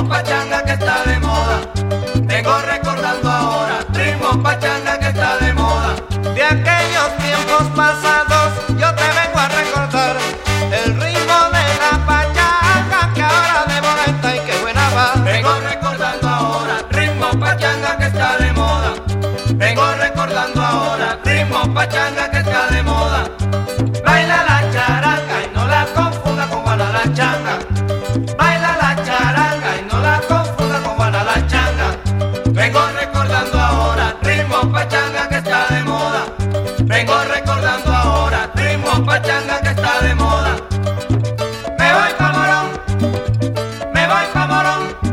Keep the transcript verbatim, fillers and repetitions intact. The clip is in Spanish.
ritmo pachanga que está de moda. Vengo recordando ahora, ritmo pachanga que está de moda. De aquellos tiempos pasados yo te vengo a recordar el ritmo de la pachanga que ahora de moda está y qué buena va. Vengo recordando ahora, ritmo pachanga que está de moda. Vengo recordando ahora, ritmo pachanga que está de moda. Baila la charanga y no la confunda con Juana la changa. Baila la charanga y no la confunda con Juana la changa. Vengo recordando ahora, ritmo pachanga que está de moda. Vengo recordando ahora, ritmo pachanga que está de moda. Me voy pa' Morón, me voy pa' Morón.